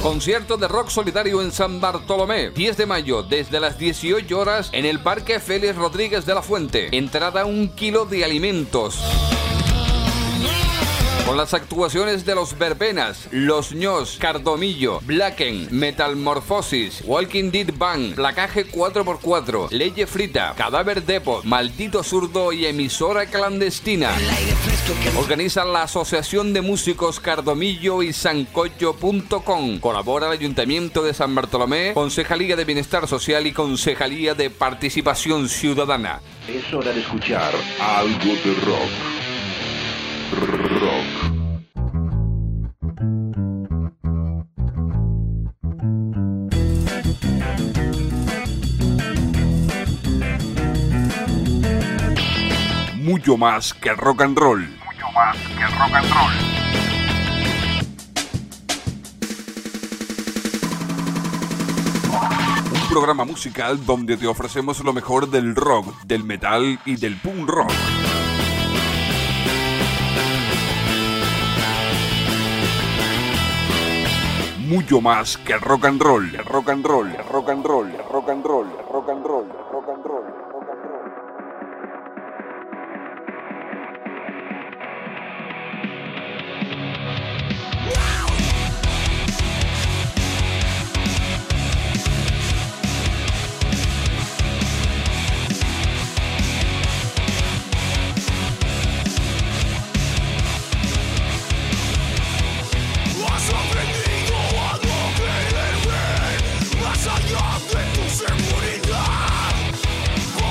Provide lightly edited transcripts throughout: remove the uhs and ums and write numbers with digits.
Concierto de rock solidario en San Bartolomé, 10 de mayo, desde las 18 horas en el Parque Félix Rodríguez de la Fuente. Entrada 1 kilo de alimentos. Con las actuaciones de Los Verbenas, Los Ños, Cardomillo, Blacken, Metamorfosis, Walking Dead Band, Placaje 4x4, Leye Frita, Cadáver Depot, Maldito Zurdo y Emisora Clandestina. Organiza la Asociación de Músicos Cardomillo y Sancocho.com. Colabora el Ayuntamiento de San Bartolomé, Concejalía de Bienestar Social y Concejalía de Participación Ciudadana. Es hora de escuchar algo de rock. Mucho más que rock and roll. Mucho más que rock and roll. Un programa musical donde te ofrecemos lo mejor del rock, del metal y del punk rock. Mucho más que rock and roll, rock and roll, rock and roll, rock and roll, rock and roll, rock and roll, rock and roll. Más allá de tu seguridad,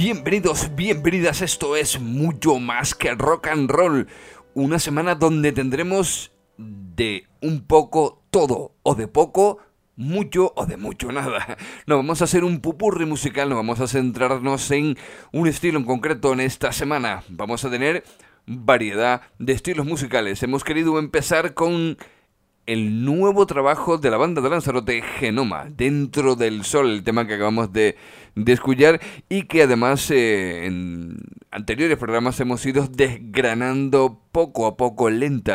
Bienvenidos, bienvenidas, esto es mucho más que rock and roll. Una semana donde tendremos de un poco todo, o de poco mucho o de mucho nada. No vamos a hacer un pupurri musical, no vamos a centrarnos en un estilo en concreto en esta semana. Vamos a tener variedad de estilos musicales. Hemos querido empezar con el nuevo trabajo de la banda de Lanzarote, Genoma, Dentro del Sol, el tema que acabamos de escuchar y que además en anteriores programas hemos ido desgranando poco a poco,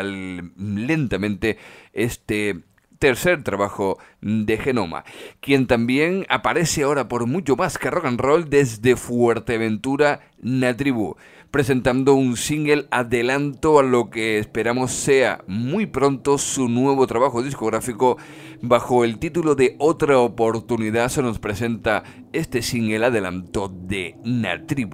lentamente, este tercer trabajo de Genoma, quien también aparece ahora por mucho más que rock and roll desde Fuerteventura, Natribu, presentando un single adelanto a lo que esperamos sea muy pronto su nuevo trabajo discográfico. Bajo el título de Otra Oportunidad se nos presenta este single adelanto de Natribu.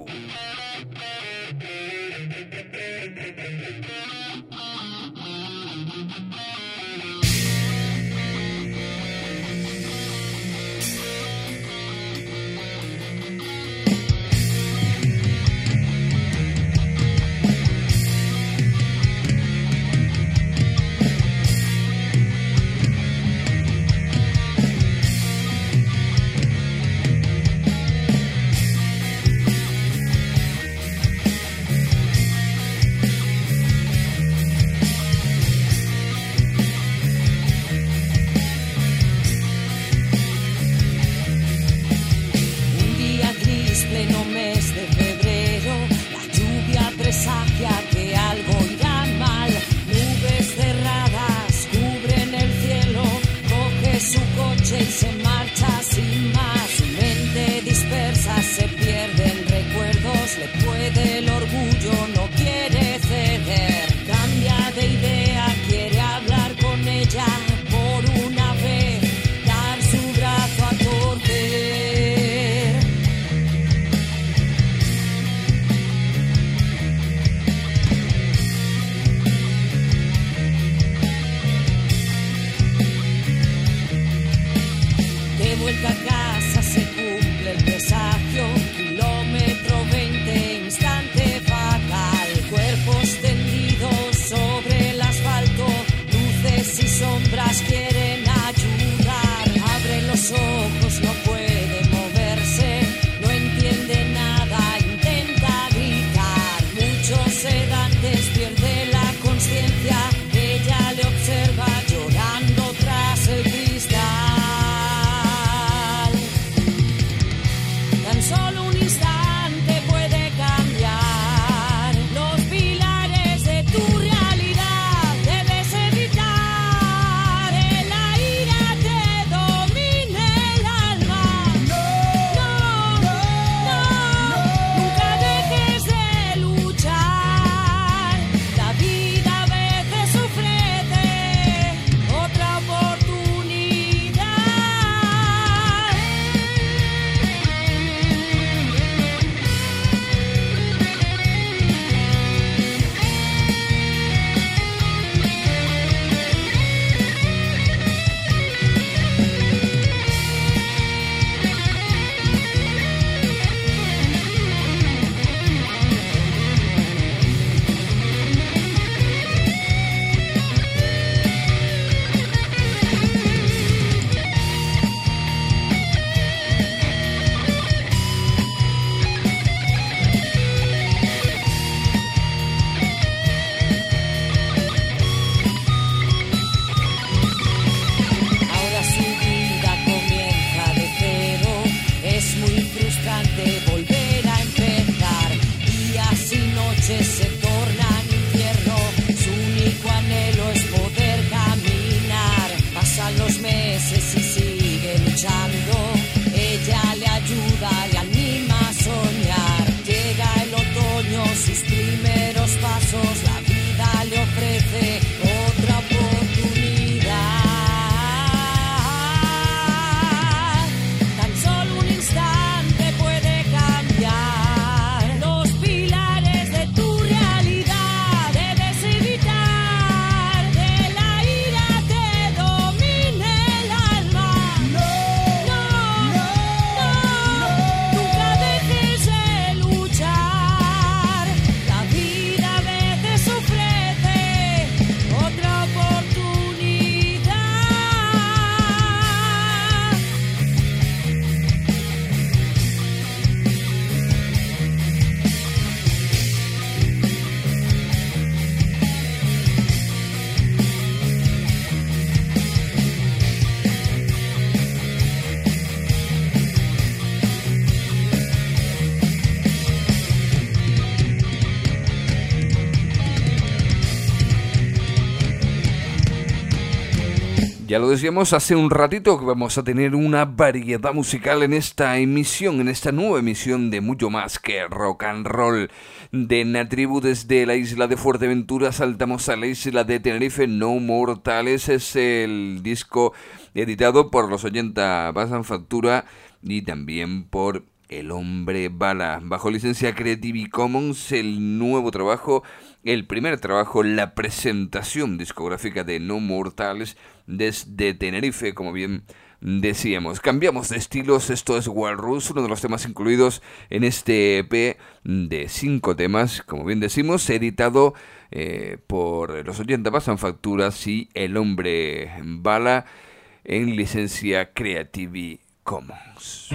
Ella le observa llorando tras el cristal. Ya lo decíamos hace un ratito que vamos a tener una variedad musical en esta emisión, en esta nueva emisión de Mucho Más que Rock and Roll. De Natribu desde la isla de Fuerteventura saltamos a la isla de Tenerife. No Mortales es el disco editado por los 80 Pasan Factura y también por El Hombre Bala, bajo licencia Creative Commons. El nuevo trabajo, el primer trabajo, la presentación discográfica de No Mortales desde Tenerife, como bien decíamos. Cambiamos de estilos, esto es Walrus, uno de los temas incluidos en este EP de 5 temas, como bien decimos, editado por los 80 Pasan Facturas y El Hombre Bala en licencia Creative Commons.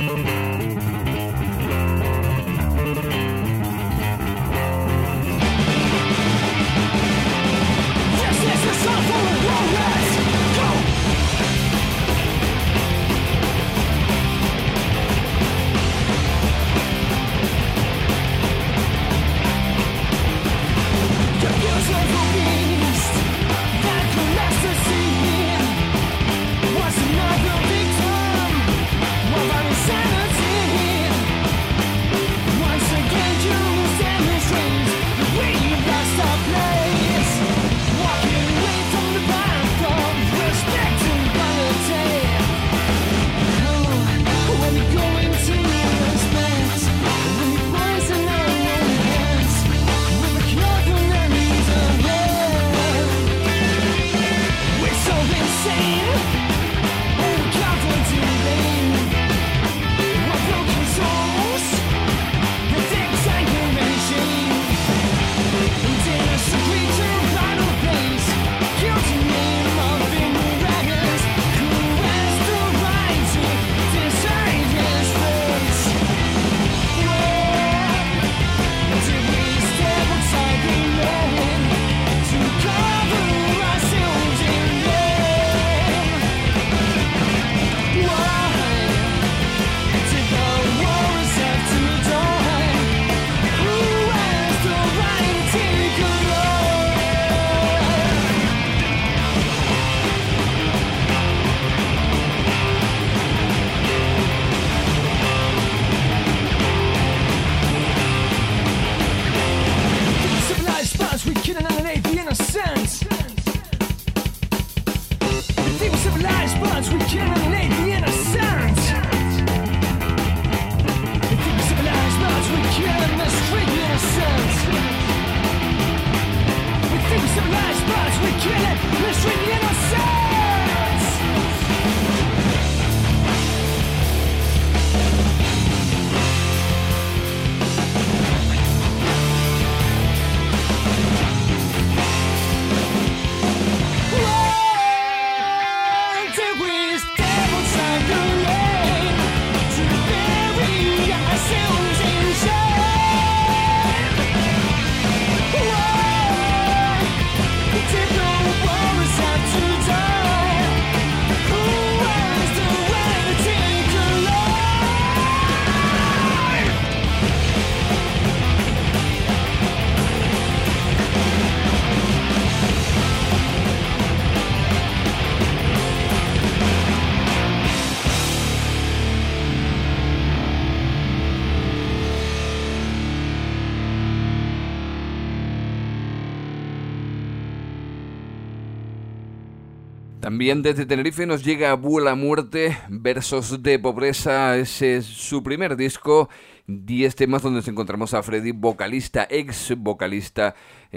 También desde Tenerife nos llega Vuela Muerte, Versos de Pobreza. Ese es su primer disco, 10 temas donde nos encontramos a Freddy, vocalista, ex vocalista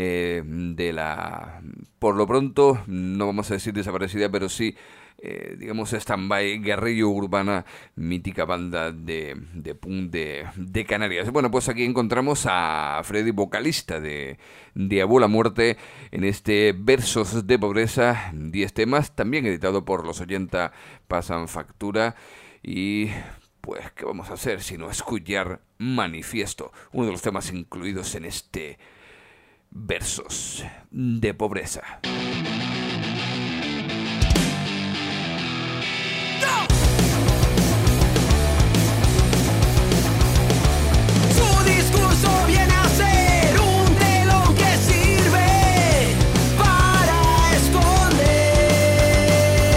de la, por lo pronto, no vamos a decir desaparecida, pero sí, digamos, stand-by, guerrilla urbana, mítica banda de punk de Canarias. Bueno, pues aquí encontramos a Freddy, vocalista de Vuela Muerte, en este Versos de Pobreza, 10 temas, también editado por los 80 Pasan Factura. Y pues, ¿qué vamos a hacer sino escuchar Manifiesto, uno de los temas incluidos en este Versos de Pobreza? Su discurso viene a ser un telón que sirve para esconder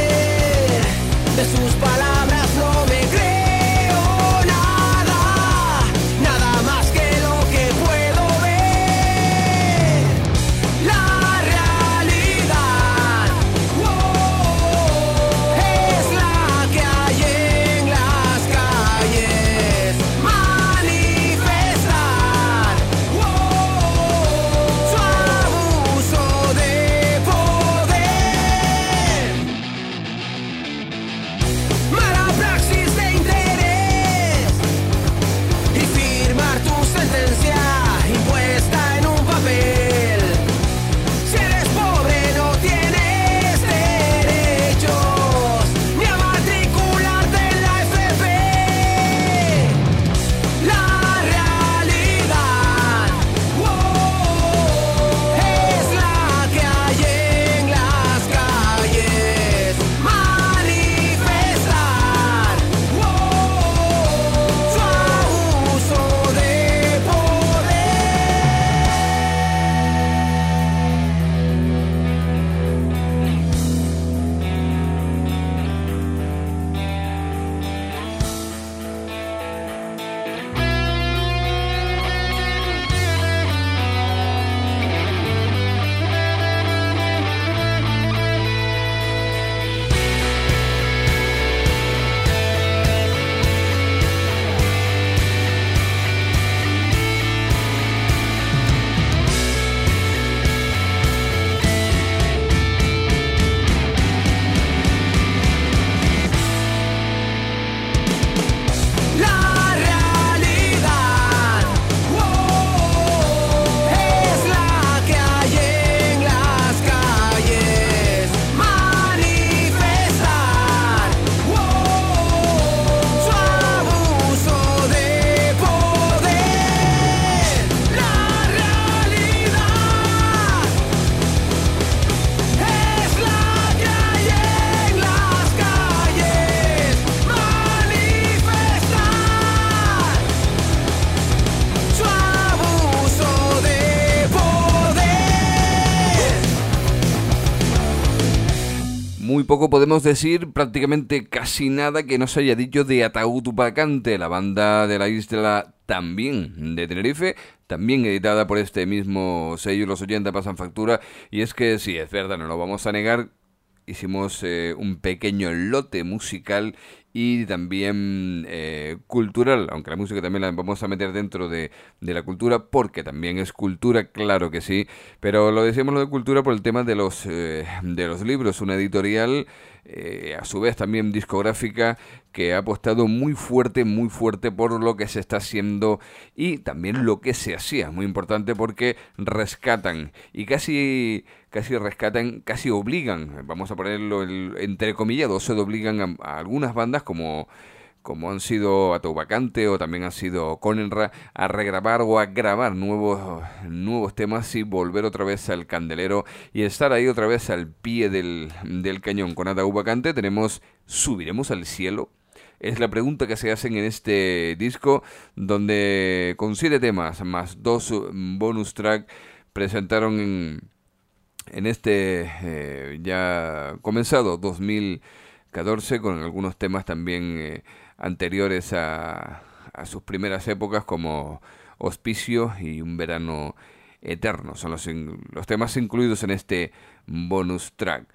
Muy poco podemos decir, prácticamente casi nada que no se haya dicho de Ataúd Vacante, la banda de la isla también de Tenerife, también editada por este mismo sello, los 80 pasan factura, y es que sí, es verdad, no lo vamos a negar, hicimos un pequeño lote musical y también cultural, aunque la música también la vamos a meter dentro de la cultura, porque también es cultura, claro que sí, pero lo decíamos lo de cultura por el tema de los libros, una editorial a su vez también discográfica que ha apostado muy fuerte por lo que se está haciendo y también lo que se hacía, muy importante porque rescatan y casi rescatan, casi obligan, vamos a ponerlo entre comillas, se obligan a algunas bandas como han sido Ataúd Vacante o también han sido Conenra a regrabar o a grabar nuevos temas y volver otra vez al candelero y estar ahí otra vez al pie del cañón. Con Ataúd Vacante tenemos ¿Subiremos al cielo? Es la pregunta que se hacen en este disco, donde con 7 temas más 2 bonus track presentaron en este ya comenzado 2014 con algunos temas también anteriores a sus primeras épocas como Hospicio y Un verano eterno. Son los temas incluidos en este bonus track.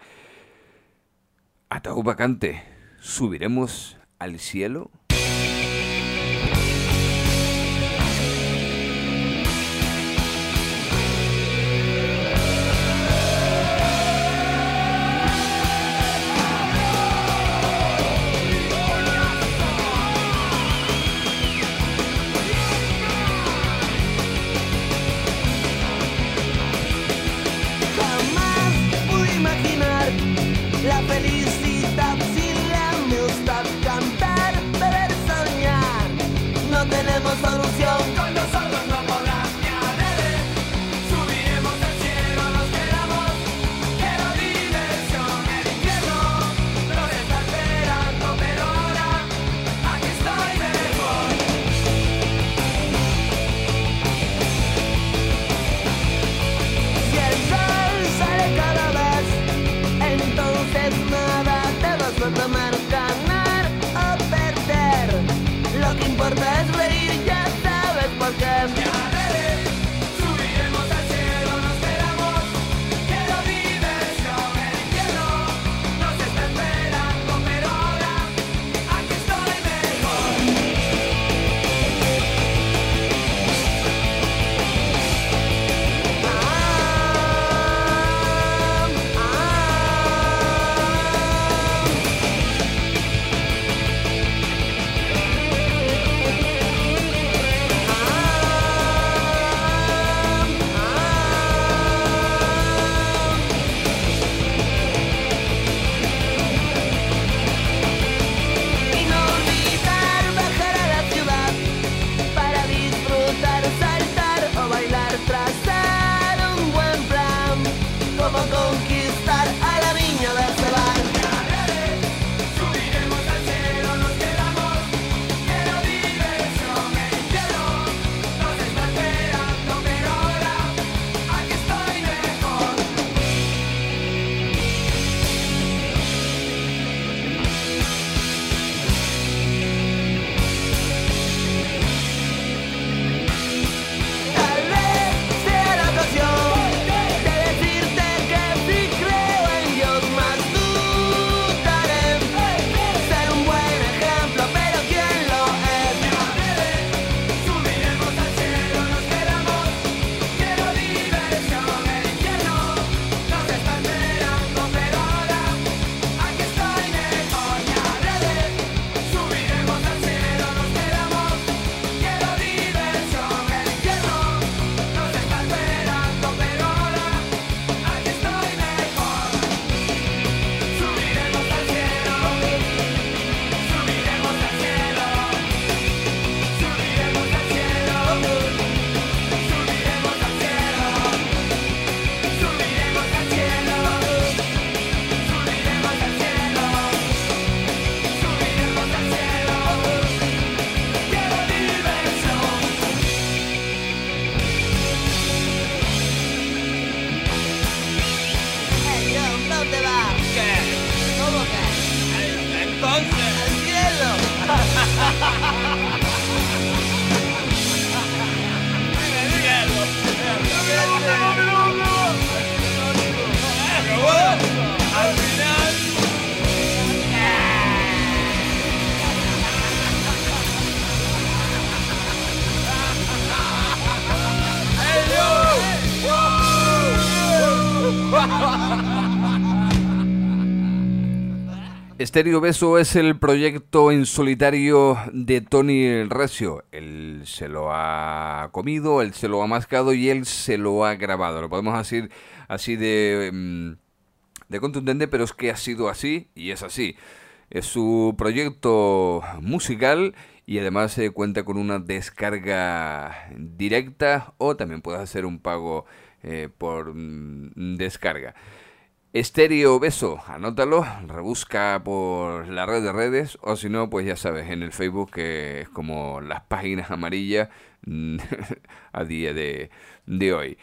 Ataúd Vacante, ¿subiremos al cielo? La felicidad sin la amistad, cantar, beber, soñar. No tenemos solución, con nosotros no podrás ni beber. Subiremos al cielo, nos quedamos. Quiero diversión, el infierno nos está esperando, pero ahora aquí estoy mejor. Si el sol sale cada vez, entonces nada Estéreo Beso es el proyecto en solitario de Tony Recio. Él se lo ha comido, él se lo ha mascado y él se lo ha grabado. Lo podemos decir así de contundente, pero es que ha sido así y es así. Es su proyecto musical y además cuenta con una descarga directa o también puedes hacer un pago por descarga. Estéreo Beso, anótalo, rebusca por la red de redes o si no, pues ya sabes, en el Facebook que es como las páginas amarillas a día de hoy.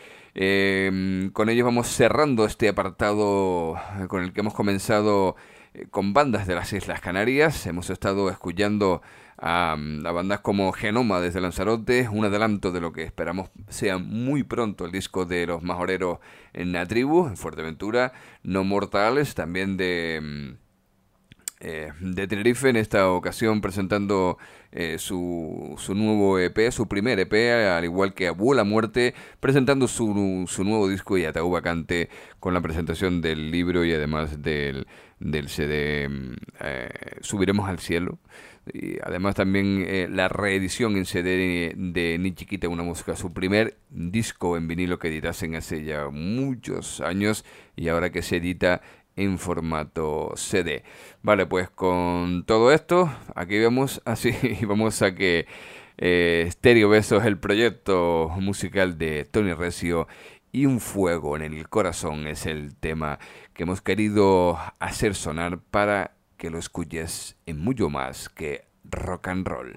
Con ellos vamos cerrando este apartado con el que hemos comenzado con bandas de las Islas Canarias. Hemos estado escuchando a bandas como Genoma desde Lanzarote, un adelanto de lo que esperamos sea muy pronto el disco de los majoreros en la tribu, en Fuerteventura, No Mortales, también de Tenerife, en esta ocasión presentando su nuevo EP, su primer EP, al igual que Abuela la Muerte, presentando su nuevo disco y Ataúd Vacante con la presentación del libro y además del CD Subiremos al Cielo. Y además también la reedición en CD de Ni Chiquita Una Mosca, su primer disco en vinilo que editasen hace ya muchos años y ahora que se edita en formato CD. Vale, pues con todo esto, aquí vemos así, vamos a que Estéreo Beso es el proyecto musical de Tony Recio y Un Fuego en el Corazón es el tema que hemos querido hacer sonar para que lo escuches en mucho más que rock and roll.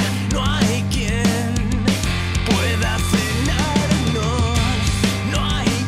No hay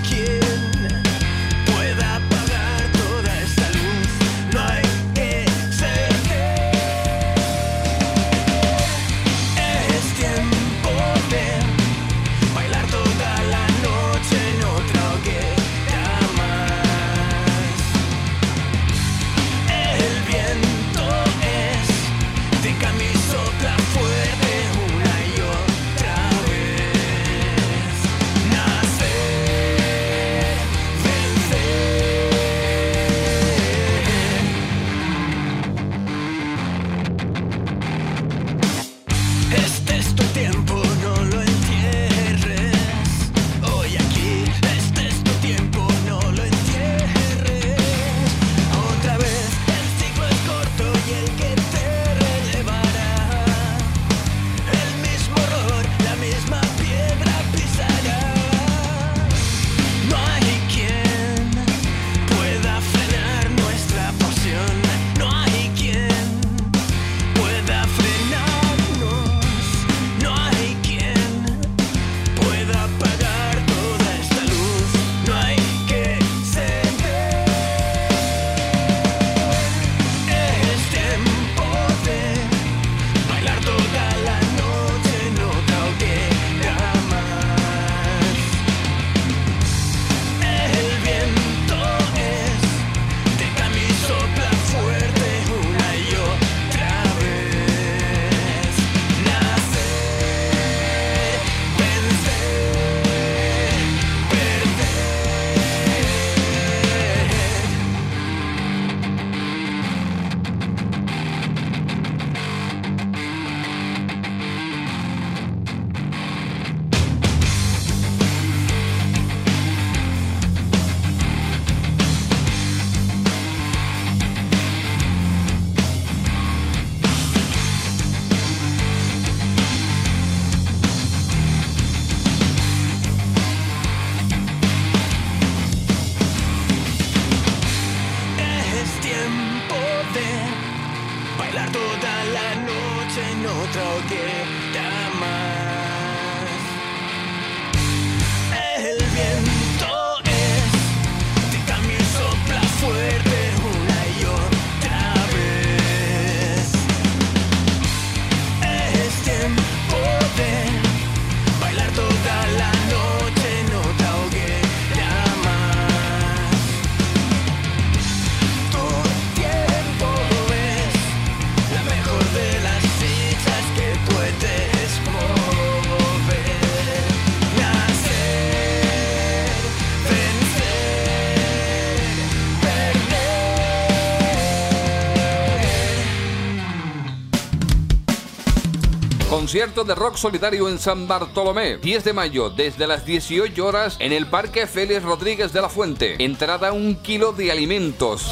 concierto de rock solidario en San Bartolomé, 10 de mayo, desde las 18 horas en el Parque Félix Rodríguez de la Fuente. Entrada 1 kilo de alimentos.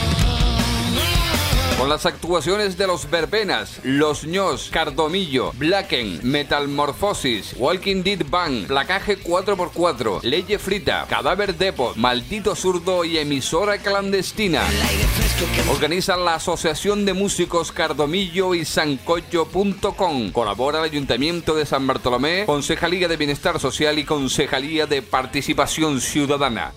Con las actuaciones de Los Verbenas, Los Ños, Cardomillo, Blacken, Metalmorfosis, Walking Dead Band, Placaje 4x4, Leye Frita, Cadáver Depot, Maldito Zurdo y Emisora Clandestina. Organiza la Asociación de Músicos Cardomillo y Sancocho.com. Colabora el Ayuntamiento de San Bartolomé, Concejalía de Bienestar Social y Concejalía de Participación Ciudadana.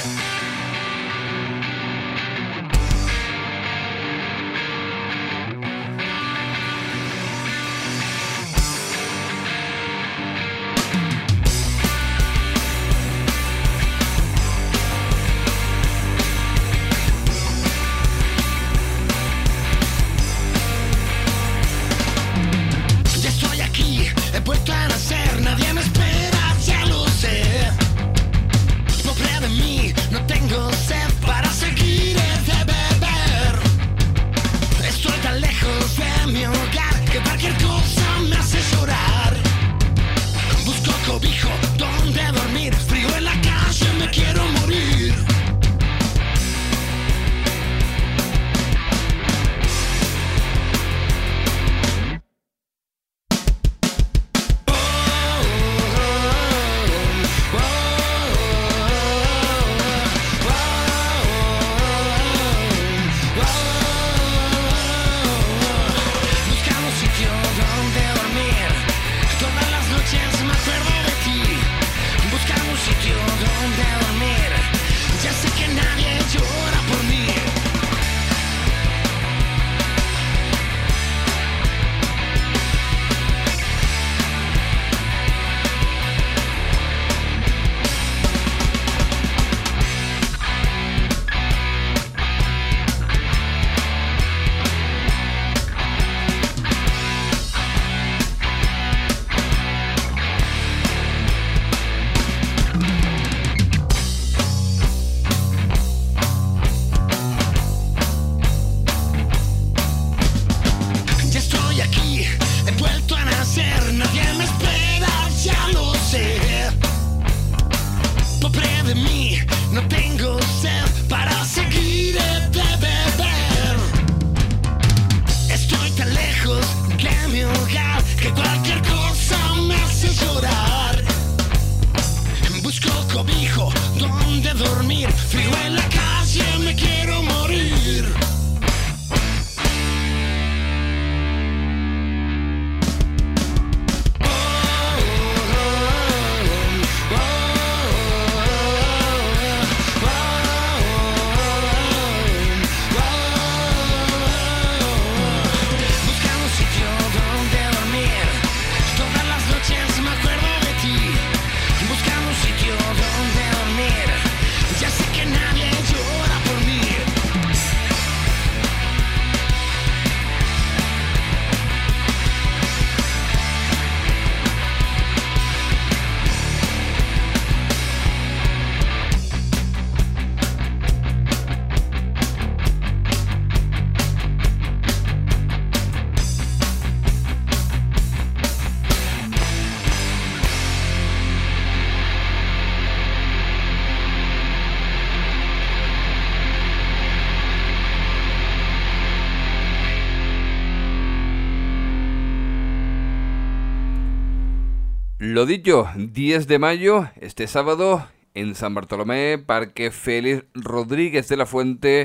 Lo dicho, 10 de mayo, este sábado, en San Bartolomé, Parque Félix Rodríguez de la Fuente,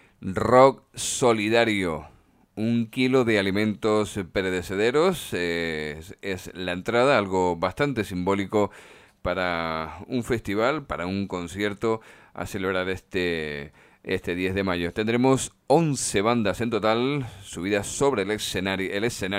rock solidario. 1 kilo de alimentos perecederos es la entrada, algo bastante simbólico para un festival, para un concierto a celebrar este 10 de mayo. Tendremos 11 bandas en total subidas sobre el escenario,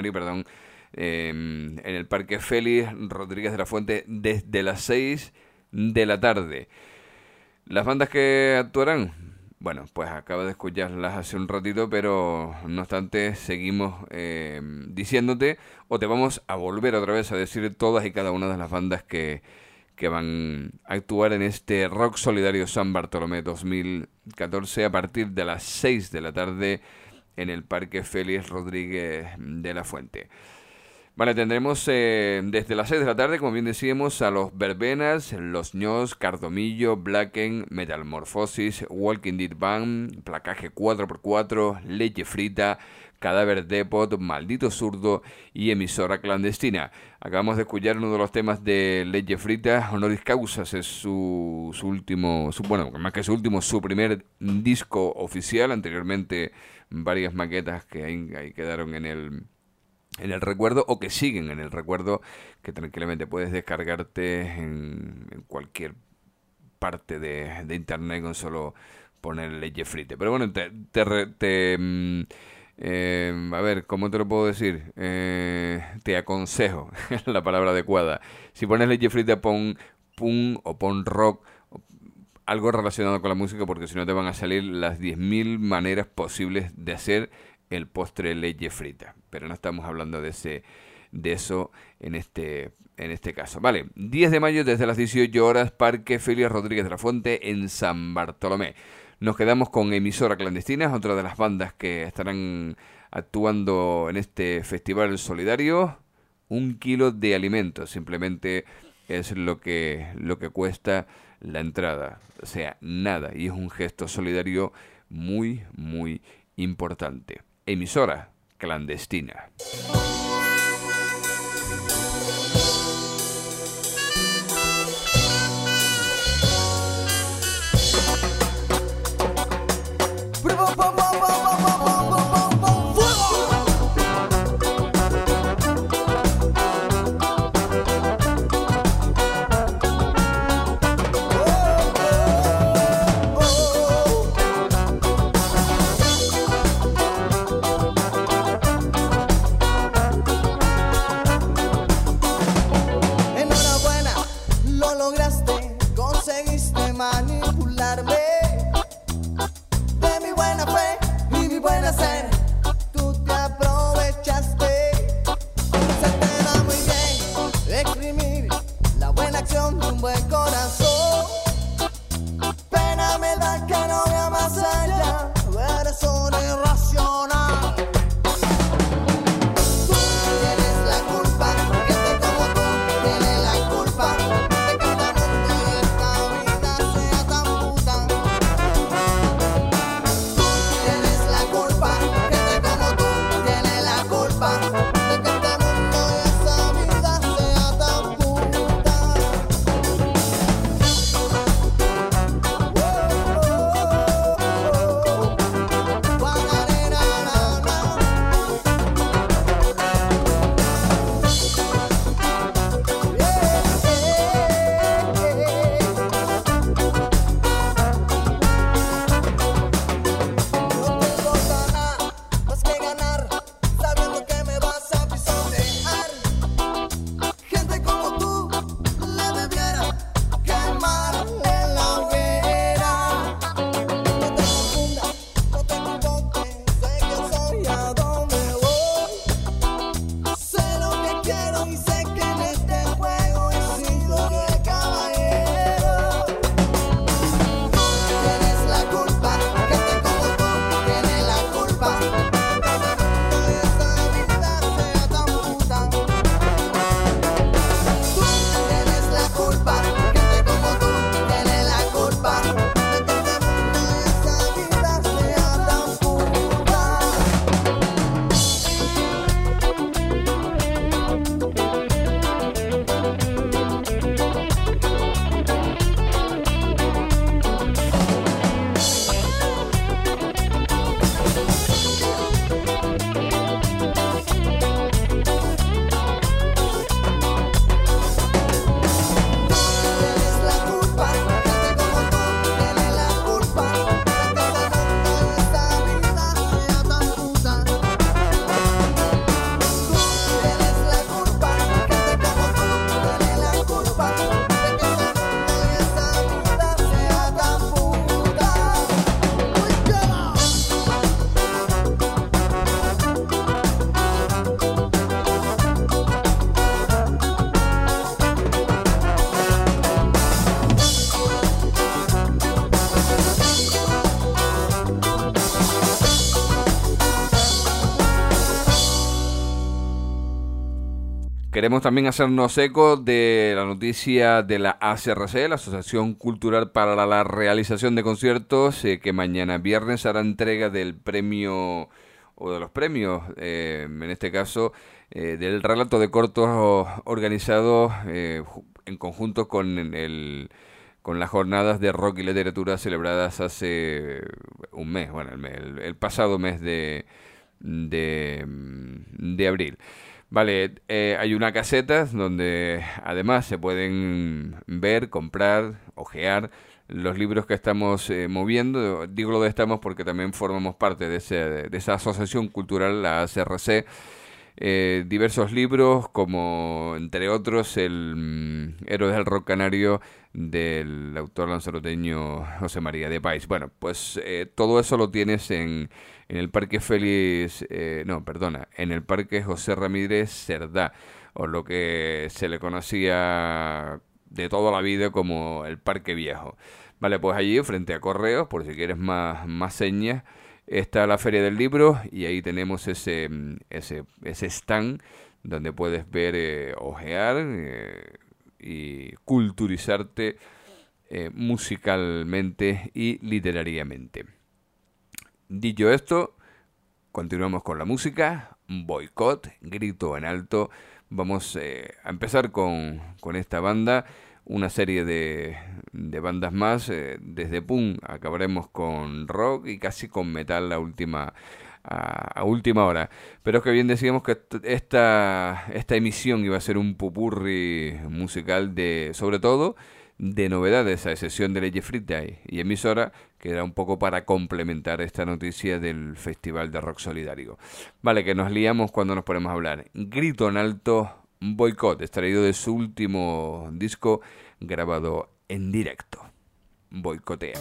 en el Parque Félix Rodríguez de la Fuente desde las 6 de la tarde. Las bandas que actuarán, bueno, pues acabo de escucharlas hace un ratito, pero no obstante seguimos diciéndote, o te vamos a volver otra vez a decir todas y cada una de las bandas que van a actuar en este Rock Solidario San Bartolomé 2014 a partir de las 6 de la tarde en el Parque Félix Rodríguez de la Fuente. Vale, tendremos desde las 6 de la tarde, como bien decíamos, a los Verbenas, Los Ños, Cardomillo, Blacken, Metamorfosis, Walking Dead Band, Placaje 4x4, Leche Frita, Cadáver Depot, Maldito Zurdo y Emisora Clandestina. Acabamos de escuchar uno de los temas de Leche Frita, Honoris Causas, es su último, bueno, más que su último, su primer disco oficial. Anteriormente varias maquetas que ahí quedaron en el recuerdo, o que siguen en el recuerdo, que tranquilamente puedes descargarte en cualquier parte de internet con solo poner Leche Frita. Pero bueno, a ver, ¿cómo te lo puedo decir? Te aconsejo, es la palabra adecuada. Si pones Leche Frita, pon punk o pon rock, algo relacionado con la música, porque si no te van a salir las 10.000 maneras posibles de hacer el postre Leche Frita. Pero no estamos hablando de eso en este caso. Vale, 10 de mayo desde las 18 horas, Parque Félix Rodríguez de la Fuente en San Bartolomé. Nos quedamos con Emisora Clandestina, otra de las bandas que estarán actuando en este festival solidario. 1 kilo de alimentos, simplemente es lo que cuesta la entrada. O sea, nada, y es un gesto solidario muy, muy importante. Emisora Clandestina. Queremos también hacernos eco de la noticia de la ACRC, la Asociación Cultural para la Realización de Conciertos, que mañana viernes hará entrega del premio, o de los premios, en este caso, del relato de cortos organizado en conjunto con las jornadas de rock y literatura celebradas hace un mes, bueno, el pasado mes de abril. Vale, hay una caseta donde además se pueden ver, comprar, hojear los libros que estamos moviendo. Digo lo de estamos porque también formamos parte de esa asociación cultural, la ACRC. Diversos libros, como entre otros el Héroes del Rock Canario del autor lanzaroteño José María de Pais. Bueno, pues todo eso lo tienes en el Parque en el Parque José Ramírez Cerdá, o lo que se le conocía de toda la vida como el Parque Viejo. Vale, pues allí frente a Correos, por si quieres más señas, está la Feria del Libro y ahí tenemos ese stand donde puedes ver, ojear y culturizarte musicalmente y literariamente. Dicho esto, continuamos con la música. Boicot, grito en alto. Vamos a empezar con esta banda, una serie de bandas más, desde punk acabaremos con rock y casi con metal a última hora. Pero es que bien decíamos que esta emisión iba a ser un popurrí musical sobre todo de novedades, a excepción de Leye Frita y emisora, que era un poco para complementar esta noticia del Festival de Rock Solidario. Vale, que nos liamos cuando nos ponemos a hablar. Grito en alto, Boicot, extraído de su último disco grabado en directo. Boicotea.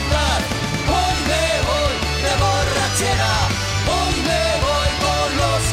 Hoy me voy con los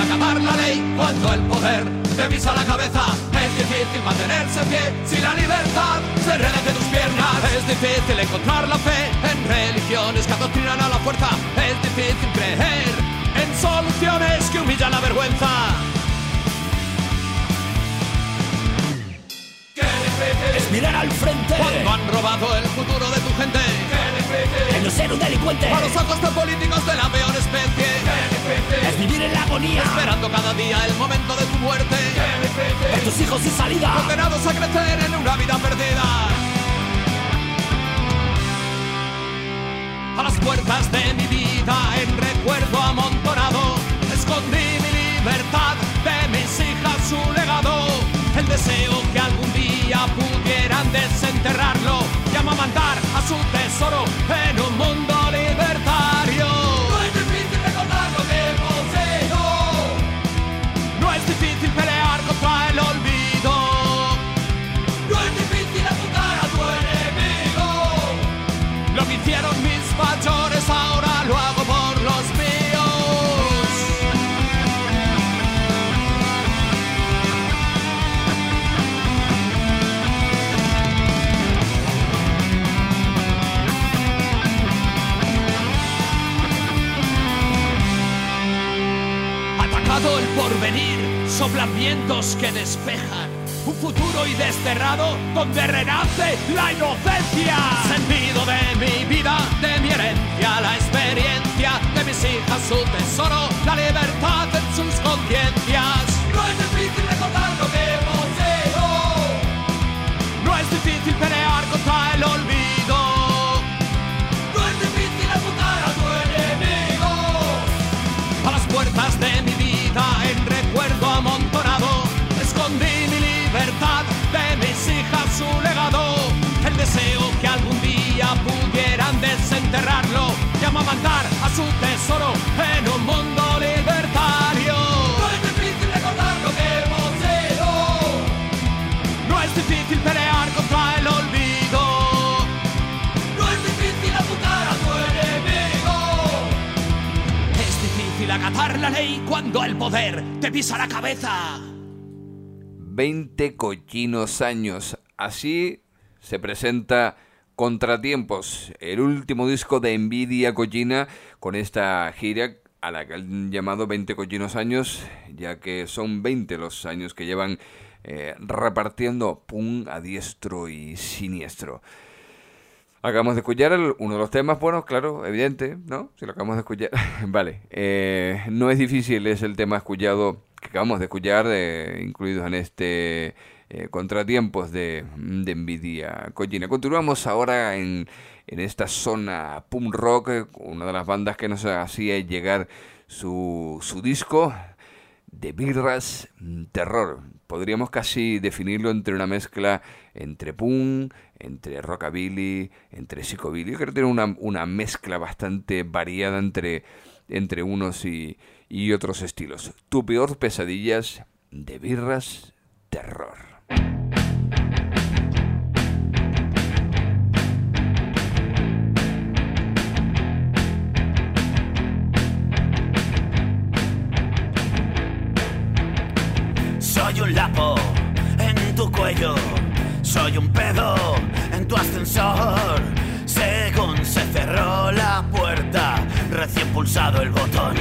acatar la ley cuando el poder te pisa la cabeza. Es difícil mantenerse en pie si la libertad se enreda entre tus piernas. Es difícil encontrar la fe en religiones que adoctrinan a la fuerza. Es difícil creer en soluciones que humillan la vergüenza. Es mirar al frente cuando han robado el futuro de tu gente. Es no ser un delincuente A los ojos de políticos de la peor especie. Es vivir en la agonía esperando cada día el momento de tu muerte. Por tus hijos sin salida, condenados a crecer en una vida perdida. A las puertas de mi vida en recuerdo amontonado escondí mi libertad, de mis hijas su legado. El deseo que algún día pudieran desenterrarlo y amamantar a su tesoro en un mundo libertario. No es difícil recordar lo que poseo. No es difícil pelear contra el olvido. No es difícil apuntar a tu enemigo. Lo que hicieron mis mayores ahora lo hago por los míos. El porvenir, soplan vientos que despejan un futuro y desterrado donde renace la inocencia. Sentido de mi vida, de mi herencia, la experiencia de mis hijas, su tesoro, la libertad en sus conciencias. No es difícil recordar lo que poseo. No es difícil pelear contra el olvido. No es difícil apuntar a tu enemigo. A las puertas de mi vida en recuerdo amontonado escondí mi libertad, de mis hijas su legado. El deseo que algún día pudieran desenterrarlo y amamantar a su tesoro en un mundo libertario. No es difícil recordar lo que poseo. No es difícil pelear contra el olvido. No es difícil apuntar a tu enemigo. Es difícil acatar la ley cuando el poder te pisa la cabeza. 20 cochinos años. Así se presenta Contratiempos, el último disco de Envidia Cochina, con esta gira a la que han llamado 20 cochinos años, ya que son 20 los años que llevan repartiendo pum a diestro y siniestro. Acabamos de escuchar uno de los temas, bueno, claro, evidente, ¿no? Si lo acabamos de escuchar. Vale, no es difícil, es el tema escuchado que acabamos de escuchar, incluidos en este Contratiempos de Envidia Cochina. Continuamos ahora en esta zona punk rock, una de las bandas que nos hacía llegar su disco, de Birras Terror. Podríamos casi definirlo entre una mezcla entre punk, entre rockabilly, entre psicobilly. Yo creo que tiene una mezcla bastante variada entre unos y otros estilos. Tu peor pesadillas, de Birras Terror. Soy un lapo en tu cuello, soy un pedo en tu ascensor. Según se cerró la puerta, recién pulsado el botón.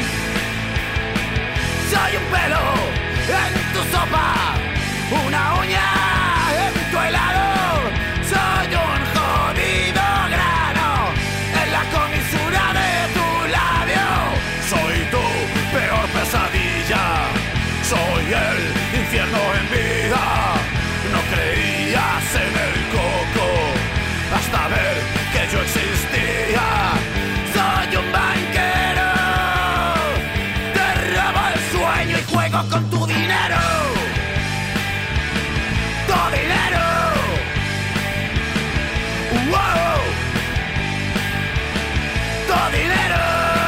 Soy un pelo en tu sopa, una uña en tu helado. Soy un jodido grano en la comisura de tu labio. Soy tu peor pesadilla, soy el infierno en vida. No creías en el coco hasta ver que yo existía. Soy un banquero, te robo el sueño y juego con tu dinero. Tu dinero. Wow. Tu dinero.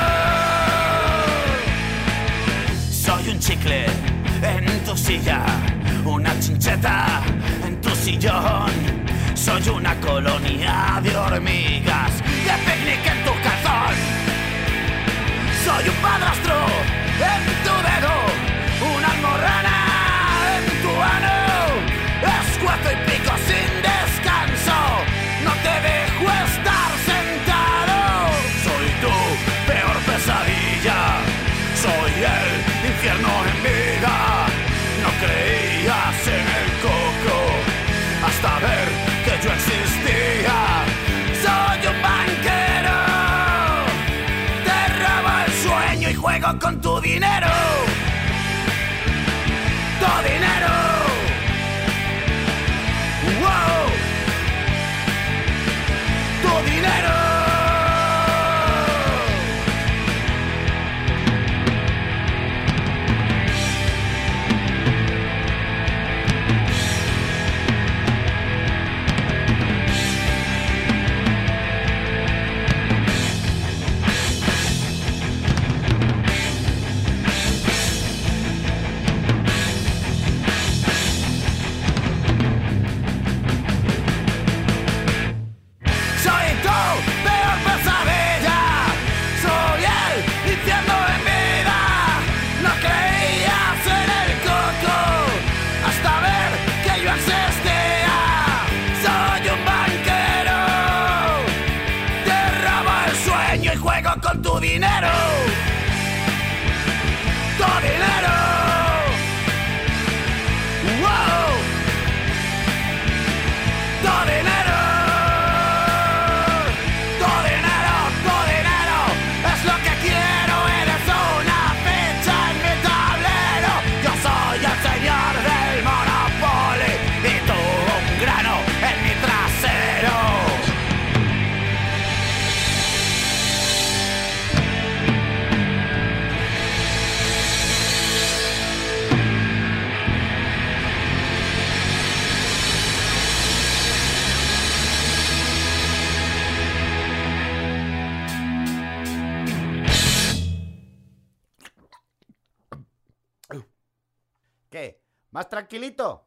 Soy un chicle en tu silla, una chincheta en tu sillón. Soy una colonia de hormigas de picnic en tu calzón. Soy un padrastro en tu dedo, juego con tu dinero. Tu dinero. Wow. Tu dinero. Con tu dinero, tu dinero, wow, tu dinero, tu dinero, tu dinero, es lo que quiero, eres una ficha en mi tablero, yo soy el señor del Monopoly y tú un grano en mi trasero. ¿Qué? ¿Más tranquilito?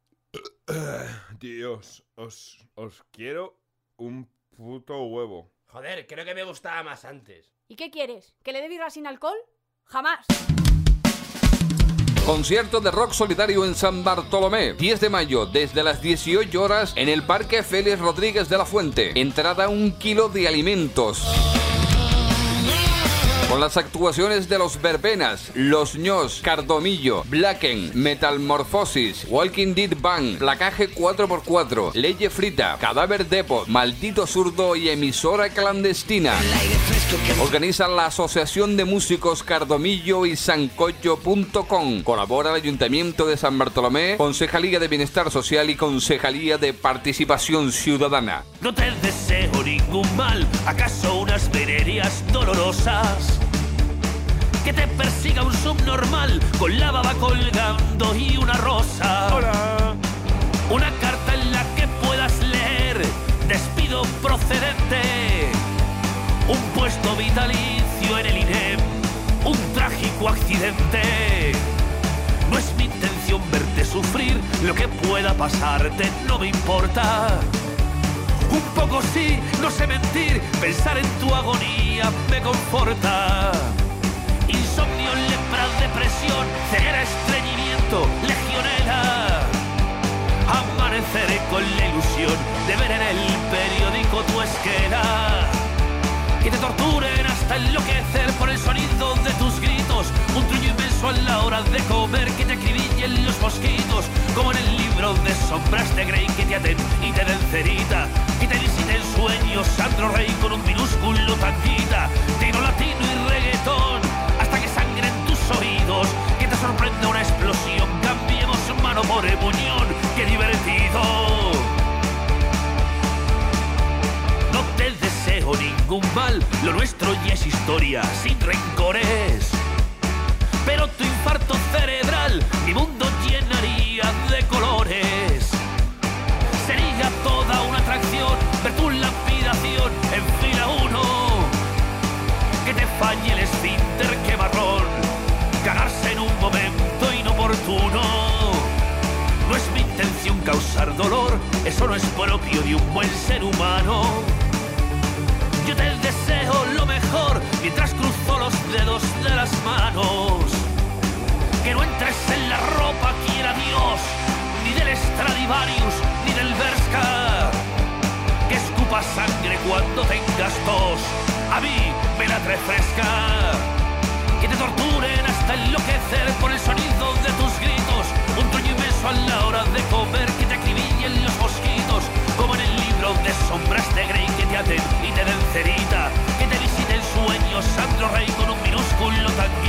Dios, os quiero un puto huevo. Joder, creo que me gustaba más antes. ¿Y qué quieres? ¿Que le dé birra sin alcohol? ¡Jamás! Concierto de rock solidario en San Bartolomé, 10 de mayo, desde las 18 horas en el Parque Félix Rodríguez de la Fuente. Entrada 1 kilo de alimentos. Con las actuaciones de Los Verbenas, Los Ños, Cardomillo, Blacken, Metalmorfosis, Walking Dead Band, Placaje 4x4, Leye Frita, Cadáver Depot, Maldito Zurdo y Emisora Clandestina. Organizan la Asociación de Músicos Cardomillo y Sancocho.com. Colabora el Ayuntamiento de San Bartolomé, Concejalía de Bienestar Social y Concejalía de Participación Ciudadana. No te deseo ningún mal, ¿acaso unas venerías dolorosas? Que te persiga un subnormal con la baba colgando y una rosa. Hola. Una carta en la que puedas leer despido procedente, un puesto vitalicio en el INEM, un trágico accidente. No es mi intención verte sufrir, lo que pueda pasarte no me importa. Un poco sí, no sé mentir, pensar en tu agonía me conforta. Insomnio, lepra, depresión, ceguera, estreñimiento, legionera. Amaneceré con la ilusión de ver en el periódico tu esquela. Que te torturen hasta enloquecer por el sonido de tus gritos. Un truño inmenso a la hora de comer, que te acribillen los mosquitos, como en el libro de sombras de Grey, que te aten y te den cerita. Que te visiten sueños Sandro Rey con un minúsculo tanguita, tiro latino y reggaetón, hasta que sangren tus oídos. Que te sorprenda una explosión, cambiemos mano por muñón, qué divertido. No te deseo ningún mal, lo nuestro ya es historia, sin rencores. Pero tu infarto cerebral, mi mundo llenaría de colores. Sería toda una atracción ver tu lapidación en fila 1. Que te falle el esfínter, que marrón, cagarse en un momento inoportuno. No es mi intención causar dolor, eso no es propio de un buen ser humano. Yo te deseo lo mejor mientras cruzo los dedos de las manos. Que no entres en la ropa, quiera Dios, ni del Stradivarius ni del Bershka. Que escupas sangre cuando tengas tos, a mí me la trae fresca. Que te torturen hasta enloquecer por el sonido de tus gritos. Un truño inmenso a la hora de comer, que te acribillen los mosquitos, como en el libro de sombras de Grey, que te aten y te den cerita. Que te visiten sueños Sandro Rey con un minúsculo tanque.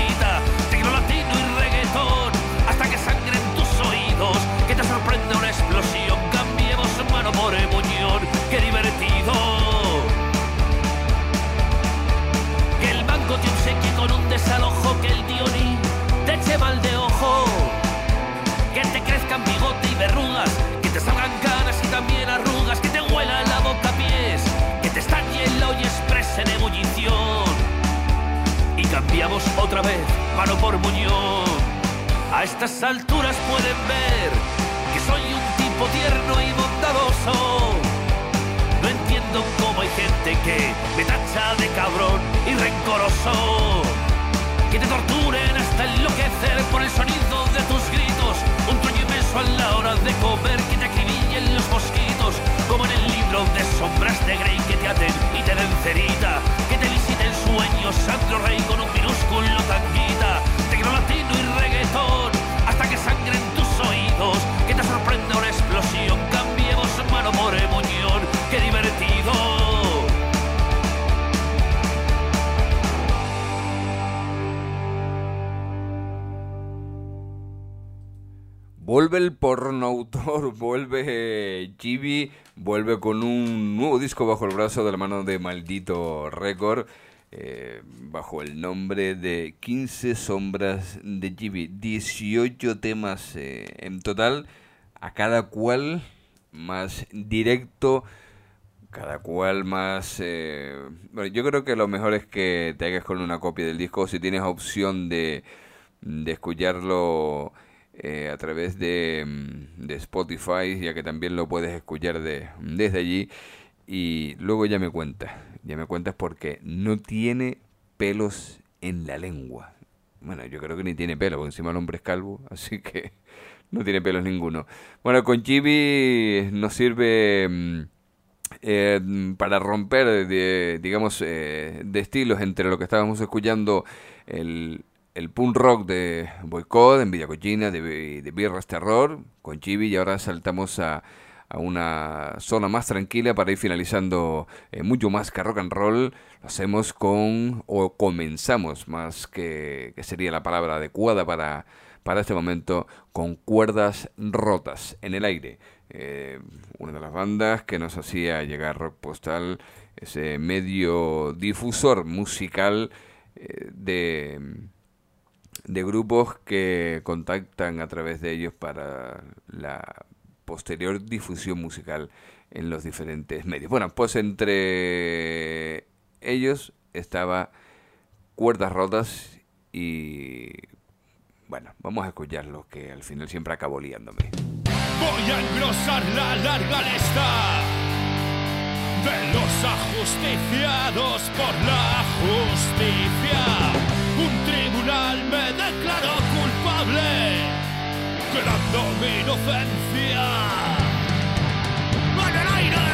cambiemos otra vez, mano por muñón. A estas alturas pueden ver que soy un tipo tierno y bondadoso. No entiendo cómo hay gente que me tacha de cabrón y rencoroso. Que te torturen hasta enloquecer por el sonido de tus gritos. Un truño inmenso a la hora de comer, que te acribillen los mosquitos. Como en el libro de sombras de Grey, que te aten y te den cerita. Que te visiten sueños, Sandro Rey con un minúsculo tanguita. Tecno latino y reggaetón, hasta que sangren tus oídos. Que te sorprenda una explosión, cambiemos mano por muñón. ¡Qué divertido! Vuelve el pornoautor, vuelve Chibi, vuelve con un nuevo disco bajo el brazo de la mano de Maldito Record, bajo el nombre de 15 sombras de Chibi. 18 temas en total, a cada cual más directo, cada cual más... bueno, yo creo que lo mejor es que te hagas con una copia del disco, si tienes opción de escucharlo a través de Spotify, ya que también lo puedes escuchar desde allí, y luego ya me cuentas porque no tiene pelos en la lengua. Bueno, yo creo que ni tiene pelo, porque encima el hombre es calvo, así que no tiene pelos ninguno. Bueno, con Chibi nos sirve para romper, digamos, de estilos entre lo que estábamos escuchando, el punk rock de Boycott, Envidia Cochina, de Birras Terror, con Chibi, y ahora saltamos a una zona más tranquila para ir finalizando mucho más que rock and roll. Lo hacemos comenzamos, más que sería la palabra adecuada para este momento, con Cuerdas Rotas en el Aire. Una de las bandas que nos hacía llegar Rock Postal, ese medio difusor musical de grupos que contactan a través de ellos para la posterior difusión musical en los diferentes medios. Bueno, pues entre ellos estaba Cuerdas Rotas y... bueno, vamos a escucharlo, que al final siempre acabo liándome. Voy a engrosar la larga lista de los ajusticiados por la justicia. Un tribunal me declaró culpable, quedando mi inocencia en el aire.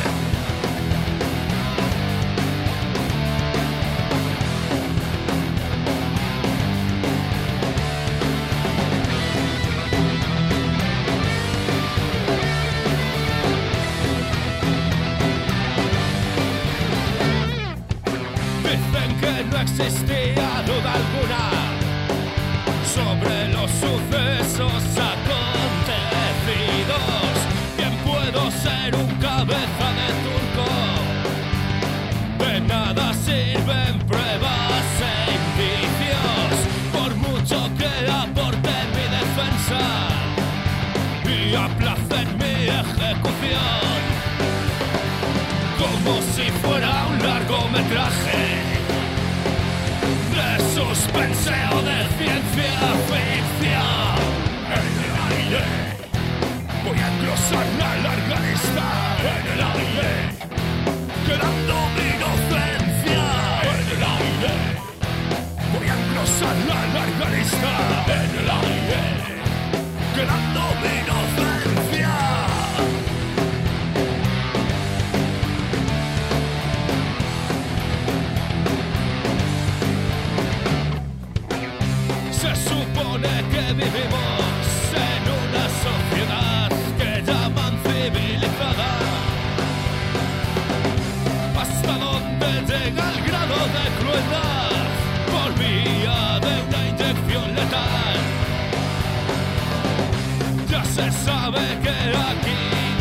Dicen que no existía duda alguna sobre los sucesos acontecidos. Bien puedo ser un cabeza de turco, de nada sirven pruebas e indicios, por mucho que aporte mi defensa y aplacen mi ejecución, como si fuera un largometraje de suspense o de ciencia ficción. En el aire voy a engrosar la larga lista. En el aire, quedando mi inocencia. En el aire voy a engrosar la larga lista. En el aire, quedando mi inocencia. Se supone que vivimos en una sociedad que llaman civilizada. ¿Hasta dónde llega el grado de crueldad por vía de una inyección letal? Ya se sabe que aquí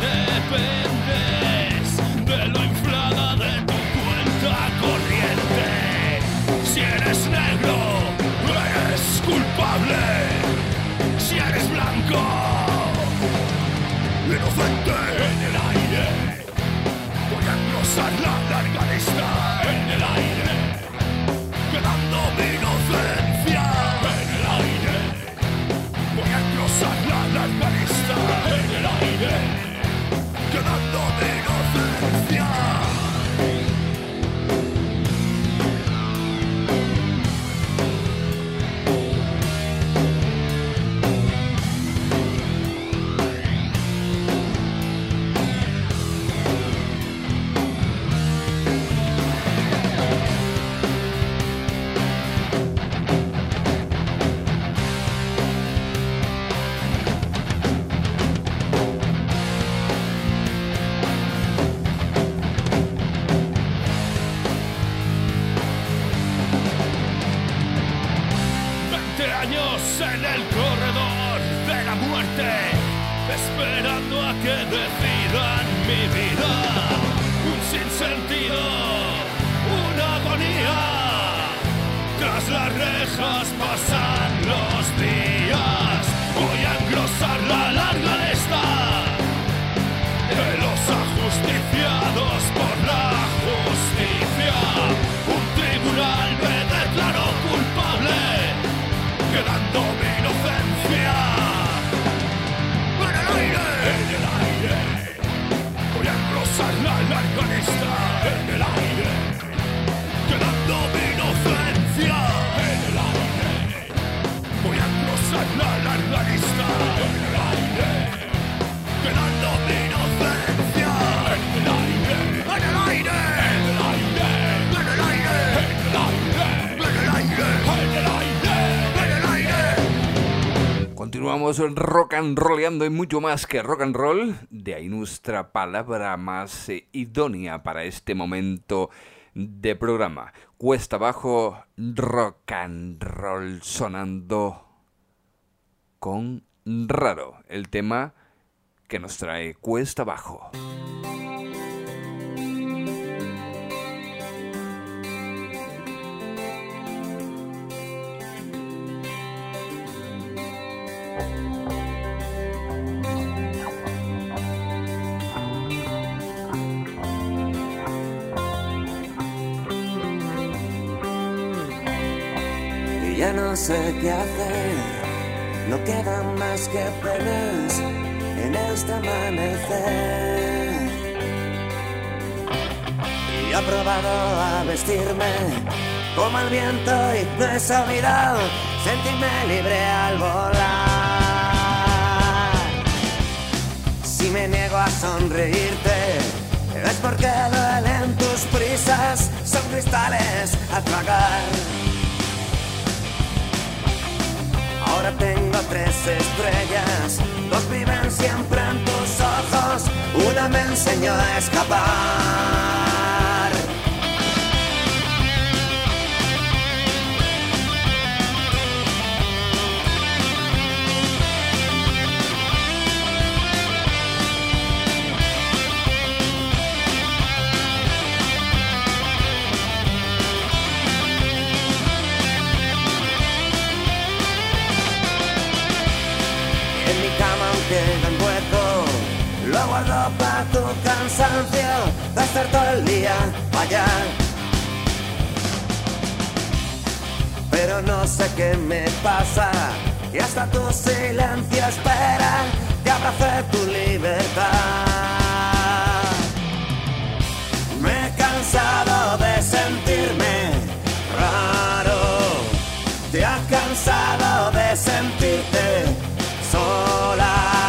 dependes de lo inflada de tu cuenta corriente. Si eres negro, eres culpable. Si eres blanco, inocente. En el aire voy a engrosar la larga lista. En el aire, quedando mi inocencia. aire, quedando mi inocencia. En el corredor de la muerte, esperando a que decidan mi vida. Un sinsentido, una agonía. Tras las rejas pasan los días. Voy a engrosar la larga lista de los ajusticiados por la justicia. Un tribunal me declaró culpable, quedando mi inocencia. En el aire, voy a engrosar la larga lista. En el aire, quedando mi inocencia. En el aire, voy a engrosar la larga lista. En el aire, quedando mi inocencia. En el aire, en el aire, en el aire, en el aire, en el aire, en el aire, en el aire. Continuamos rock and rolleando y mucho más que rock and roll. De ahí nuestra palabra más idónea para este momento de programa. Cuesta abajo, rock and roll sonando con Raro. El tema que nos trae Cuesta abajo. Ya no sé qué hacer, no quedan más que penas en este amanecer. Y he probado a vestirme como el viento y no he sabido sentirme libre al volar. Si me niego a sonreírte, es porque duelen tus prisas, son cristales a tragar. Ahora tengo 3 estrellas, 2 viven siempre en tus ojos, una me enseñó a escapar. Queda un hueco, lo guardo para tu cansancio de estar todo el día allá. Pero no sé qué me pasa y hasta tu silencio espera que abrace tu libertad. Me he cansado de sentirme raro, te has cansado de sentirte sola.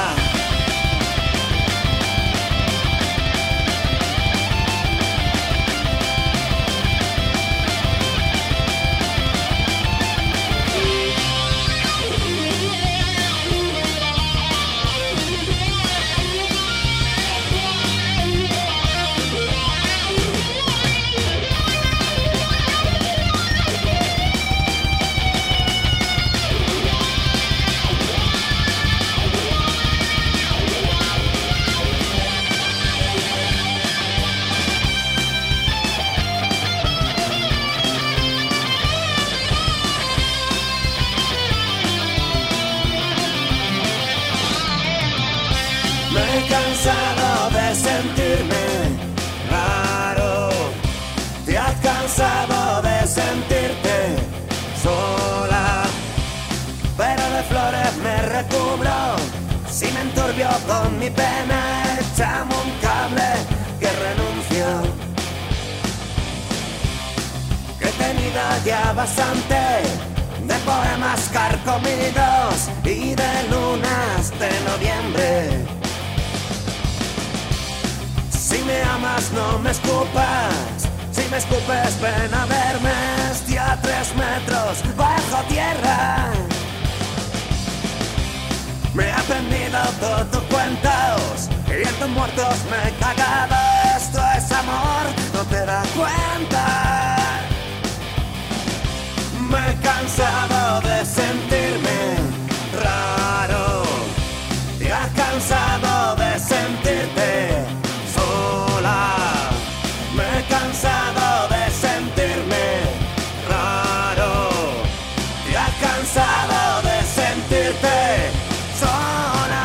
Cansado de sentirme raro, te has cansado de sentirte sola, pero de flores me recubro, si me enturbio con mi pena, échame un cable que renuncio, que he tenido ya bastante de poemas carcomidos y de lunas de noviembre. Si me amas no me escupas, si me escupes ven a verme, estoy a 3 metros bajo tierra. Me he aprendido todos tus cuentos y en tus muertos me he cagado. Esto es amor, no te das cuenta. Me he cansado de sentirme raro, te has cansado de sentirte sola. Me he cansado de sentirme raro, te has cansado de sentirte sola.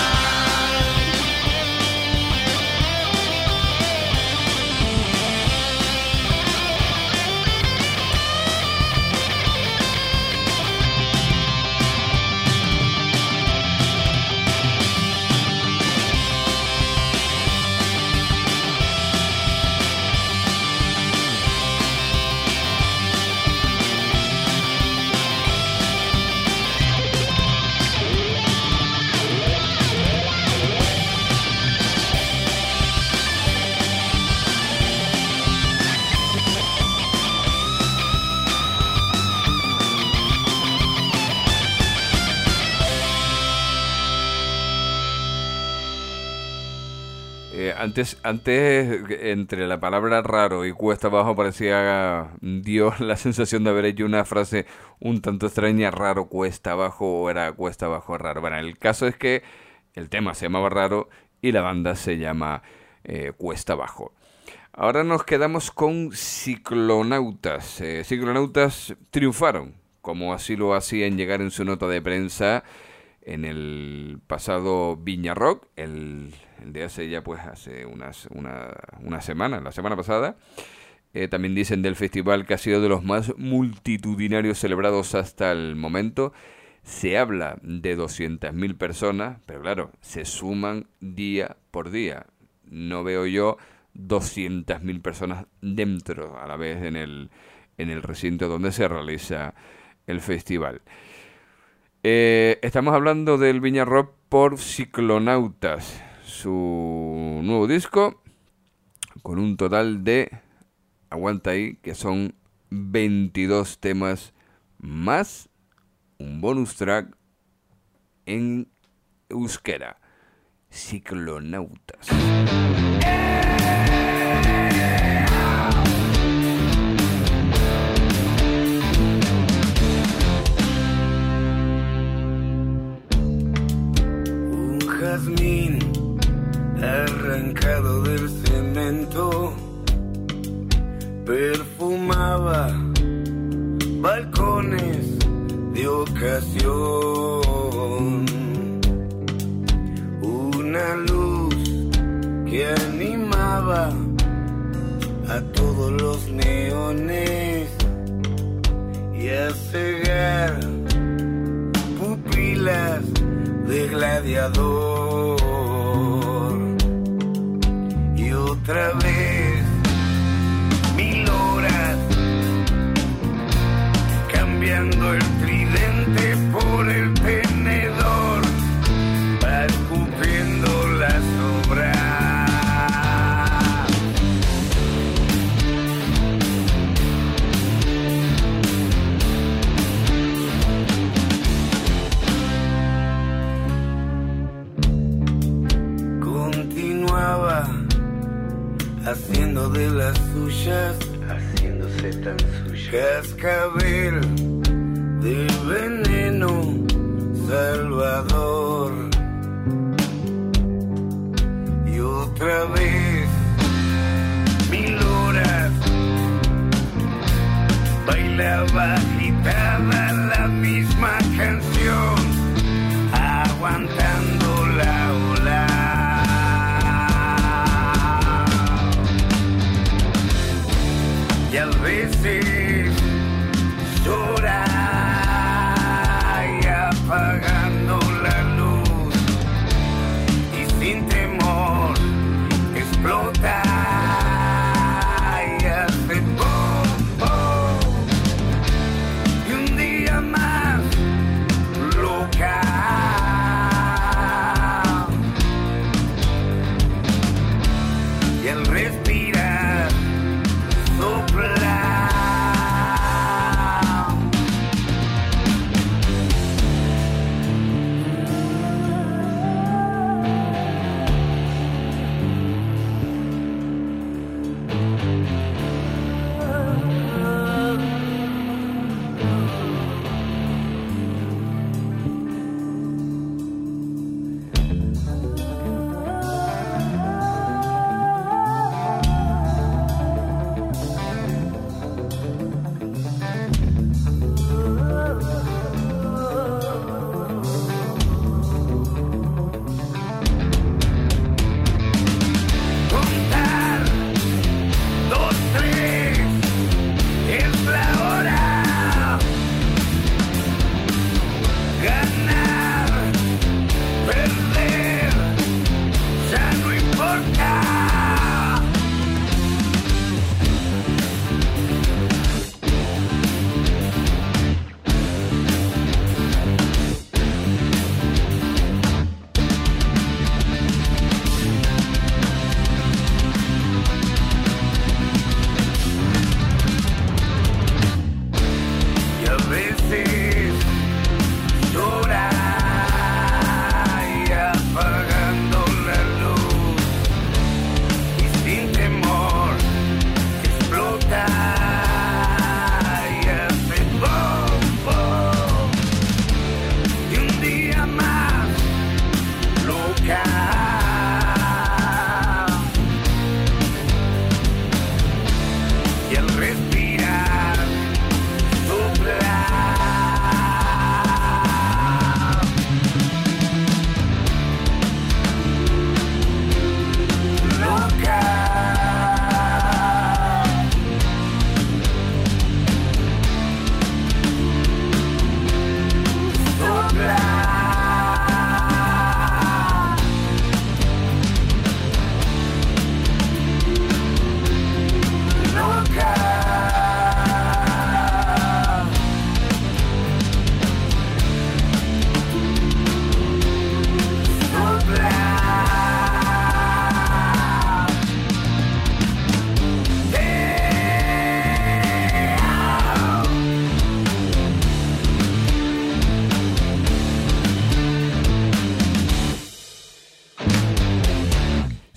Antes, entre la palabra raro y cuesta abajo parecía dio la sensación de haber hecho una frase un tanto extraña, raro, cuesta abajo, o era cuesta abajo, raro. Bueno, el caso es que el tema se llamaba Raro y la banda se llama Cuesta abajo. Ahora nos quedamos con Ciclonautas. Ciclonautas triunfaron, como así lo hacían llegar en su nota de prensa en el pasado Viña Rock, el de hace ya pues hace una semana, la semana pasada. También dicen del festival que ha sido de los más multitudinarios celebrados hasta el momento. Se habla de 200.000 personas, pero claro, se suman día por día. No veo yo 200.000 personas dentro a la vez en el recinto donde se realiza el festival. Estamos hablando del Viña Rock por Ciclonautas, su nuevo disco, con un total de, aguanta ahí, que son 22 temas más un bonus track en euskera. Ciclonautas. Un jazmín arrancado del cemento perfumaba balcones de ocasión. Una luz que animaba a todos los neones y a cegar pupilas de gladiador. Y otra vez 1000 horas cambiando el tridente por el tenedor, va escupiendo las obras. Continuaba haciendo de las suyas, haciéndose tan suya, cascabel de veneno salvador. Y otra vez 1000 horas bailaba agitada la misma canción, aguantando la ola. Y a veces llora y apagando la luz, y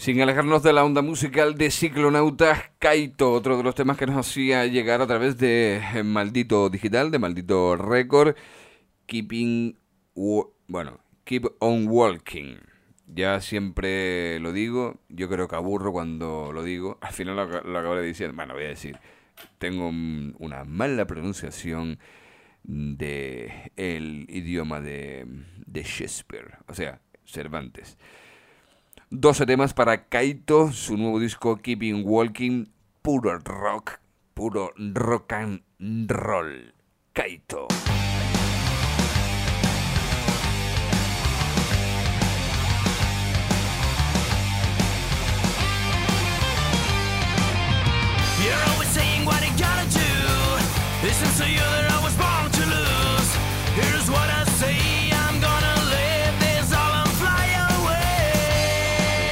Sin alejarnos de la onda musical de Ciclonautas, Kaito, otro de los temas que nos hacía llegar a través de Maldito Digital, de Maldito Record, Keep on Walking. Ya siempre lo digo, yo creo que aburro cuando lo digo, al final lo acabaré diciendo, bueno, voy a decir, tengo una mala pronunciación de el idioma de Shakespeare, o sea, Cervantes. 12 temas para Kaito, su nuevo disco Keeping Walking, puro rock and roll. Kaito. You're always saying what you gotta do. Listen to you that I was born to lose. Here's what I say, I'm gonna live this all and fly away.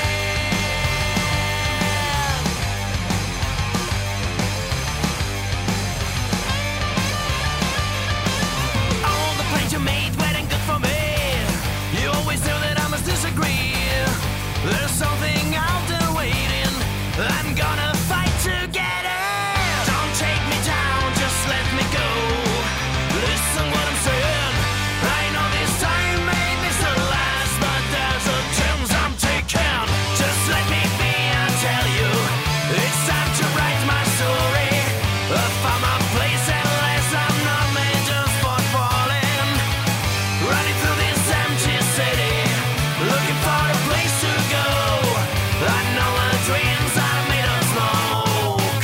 All the plans you made weren't good for me. You always knew that I must disagree. There's something out there waiting. I'm gonna fight to get it. Don't take me down, just let me go. Listen what I'm saying. I know this time may be the last, but there's a chance I'm taking. Just let me be, I tell you. It's time to write my story. I found my place at last. I'm not made just for falling. Running through this empty city, looking for a place to go. I know my dreams are made of smoke.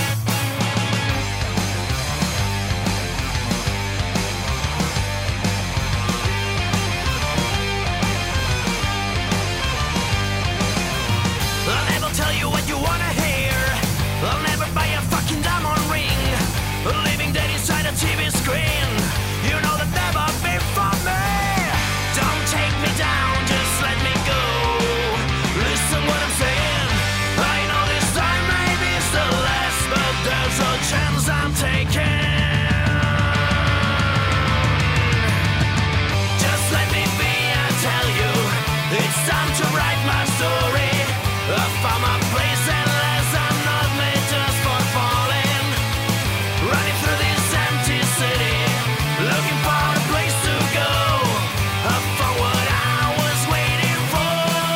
I'll never tell you what you wanna hear. I'll never buy a fucking diamond ring. Living dead inside a TV screen. You know that never been for me. Don't take me down, just let me go. Listen what I'm saying. I know this time maybe it's the last, but there's a chance I'm taking. Just let me be, I tell you. It's time to write my story. I found my place at last. I'm not made just for falling. Running through this empty city, looking for a place to go. I found what I was waiting for.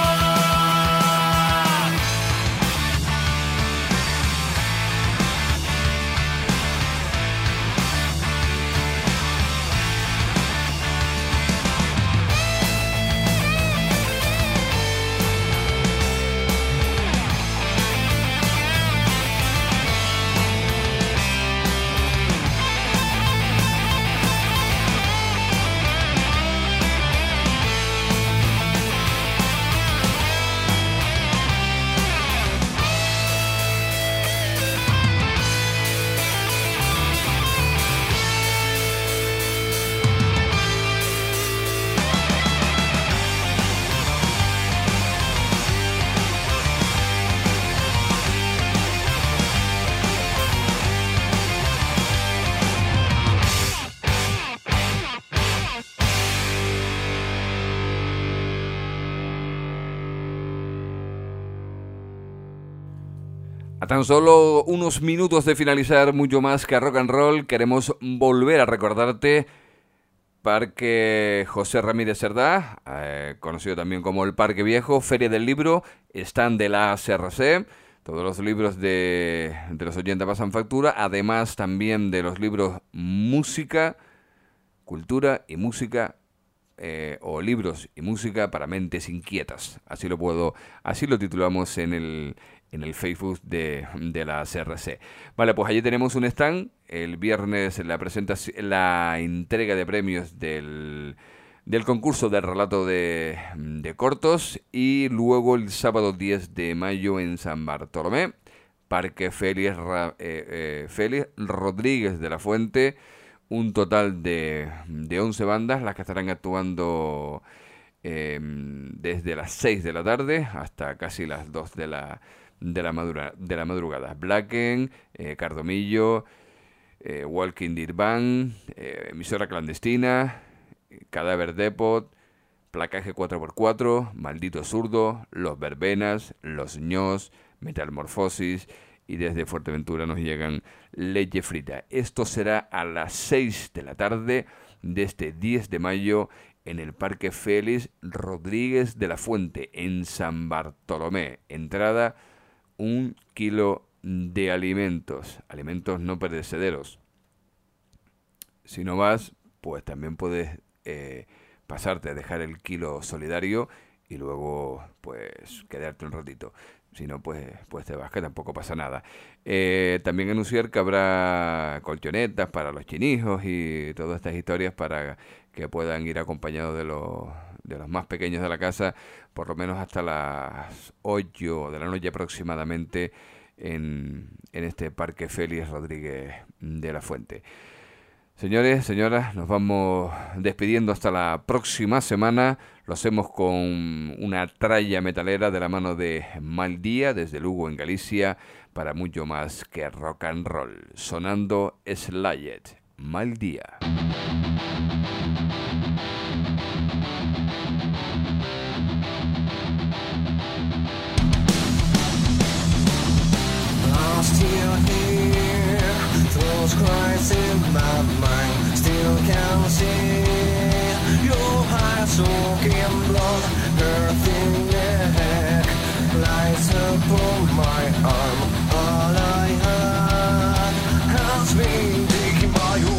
A tan solo unos minutos de finalizar Mucho Más que Rock and Roll, queremos volver a recordarte Parque José Ramírez Cerdá, conocido también como el Parque Viejo, Feria del Libro, stand de la ACRC. Todos los libros de los 80 pasan factura, además también de los libros Música, Cultura y Música, o Libros y Música para Mentes Inquietas. Así lo titulamos en el Facebook de la CRC. Vale, pues allí tenemos un stand. El viernes la entrega de premios del concurso del relato de cortos, y luego el sábado 10 de mayo en San Bartolomé, Parque Félix Rodríguez de la Fuente, un total de 11 bandas, las que estarán actuando desde las 6 de la tarde hasta casi las 2 de la madrugada. Blacken, Cardomillo, Walking Dead Band, Emisora Clandestina, Cadáver Depot, Placaje 4x4, Maldito Zurdo, Los Verbenas, Los ños, Metamorfosis, y desde Fuerteventura nos llegan Leche Frita. Esto será a las 6 de la tarde de este 10 de mayo en el Parque Félix Rodríguez de la Fuente, en San Bartolomé. Entrada, 1 kilo de alimentos no perecederos. Si no vas, pues también puedes pasarte a dejar el kilo solidario y luego pues quedarte un ratito. Si no, pues te vas, que tampoco pasa nada. También anunciar que habrá colchonetas para los chinijos y todas estas historias para que puedan ir acompañados de los más pequeños de la casa, por lo menos hasta las 8 de la noche aproximadamente en este Parque Félix Rodríguez de la Fuente. Señores, señoras, nos vamos despidiendo hasta la próxima semana. Lo hacemos con una tralla metalera de la mano de Mal Día, desde Lugo, en Galicia, para mucho más que rock and roll. Sonando Slayed, Mal Día. Those cries in my mind, still can see your eyes soaking blood, earthing neck lies upon my arm. All I had has been taken by you.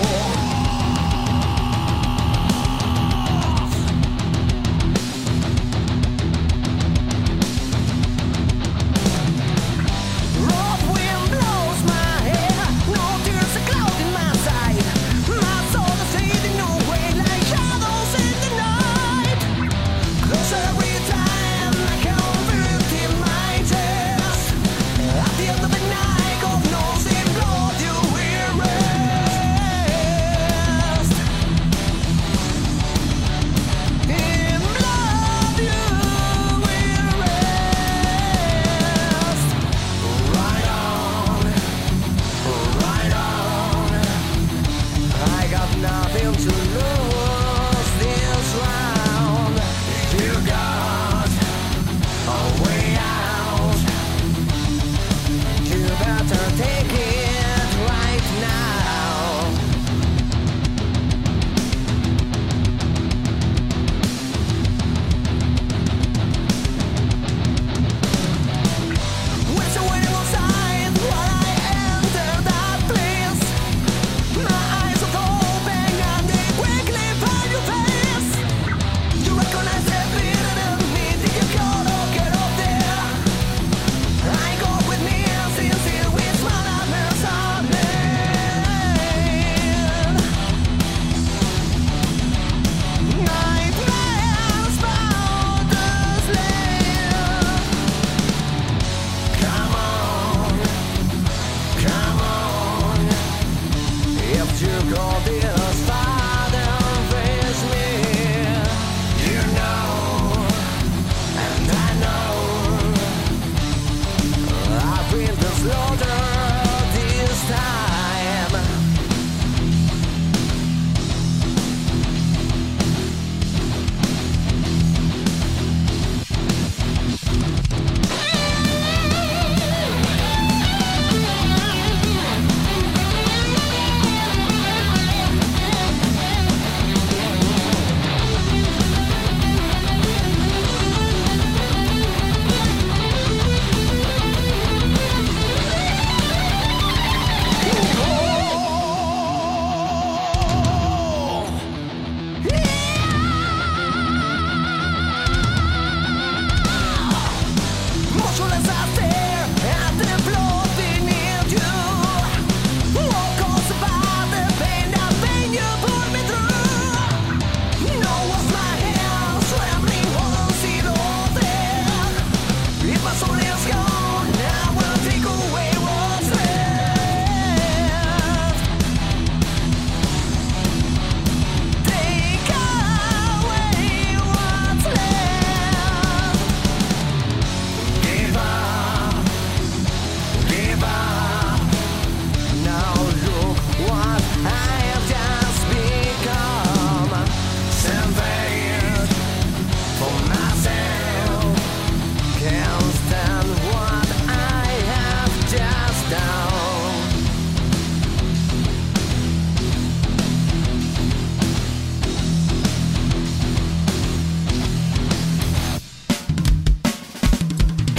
Quickly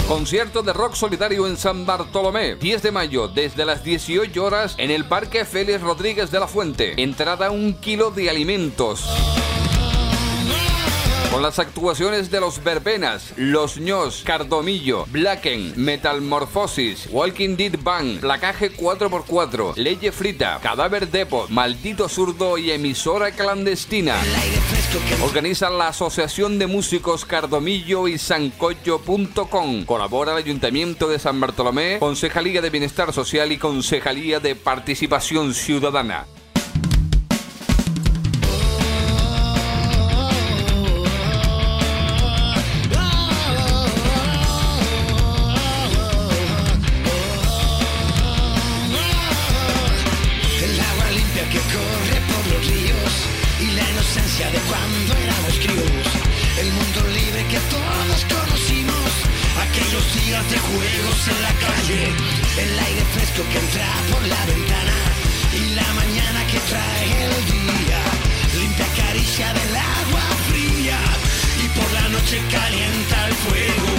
Concierto de rock solidario en San Bartolomé, 10 de mayo, desde las 18 horas en el Parque Félix Rodríguez de la Fuente. Entrada 1 kilo de alimentos. Con las actuaciones de Los Verbenas, Los Ños, Cardomillo, Blacken, Metalmorfosis, Walking Dead Band, Placaje 4x4, Leye Frita, Cadáver Depot, Maldito Zurdo y Emisora Clandestina. Organiza la Asociación de Músicos Cardomillo y Sancocho.com. Colabora el Ayuntamiento de San Bartolomé, Concejalía de Bienestar Social y Concejalía de Participación Ciudadana. De cuando éramos críos, el mundo libre que todos conocimos, aquellos días de juegos en la calle, el aire fresco que entra por la ventana y la mañana que trae el día, limpia caricia del agua fría y por la noche calienta el fuego.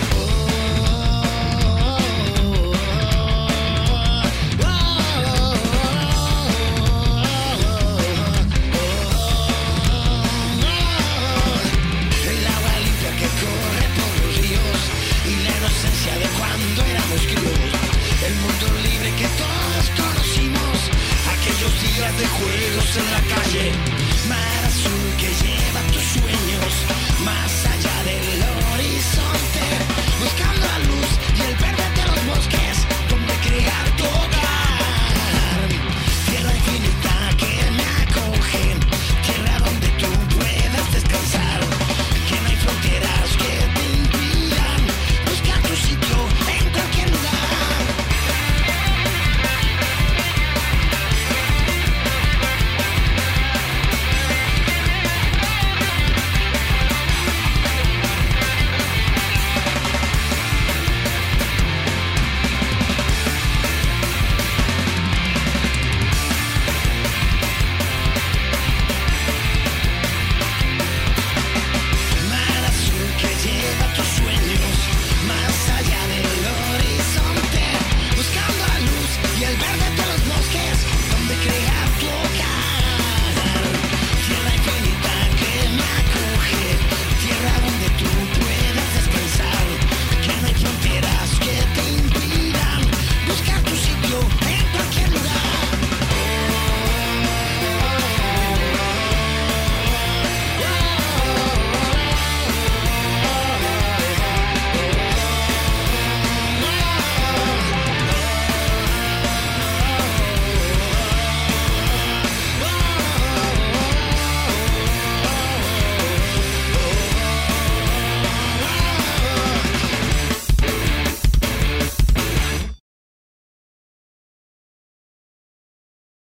De cuando éramos críos, el mundo libre que todos conocimos, aquellos días de juegos en la calle, mar azul que llega.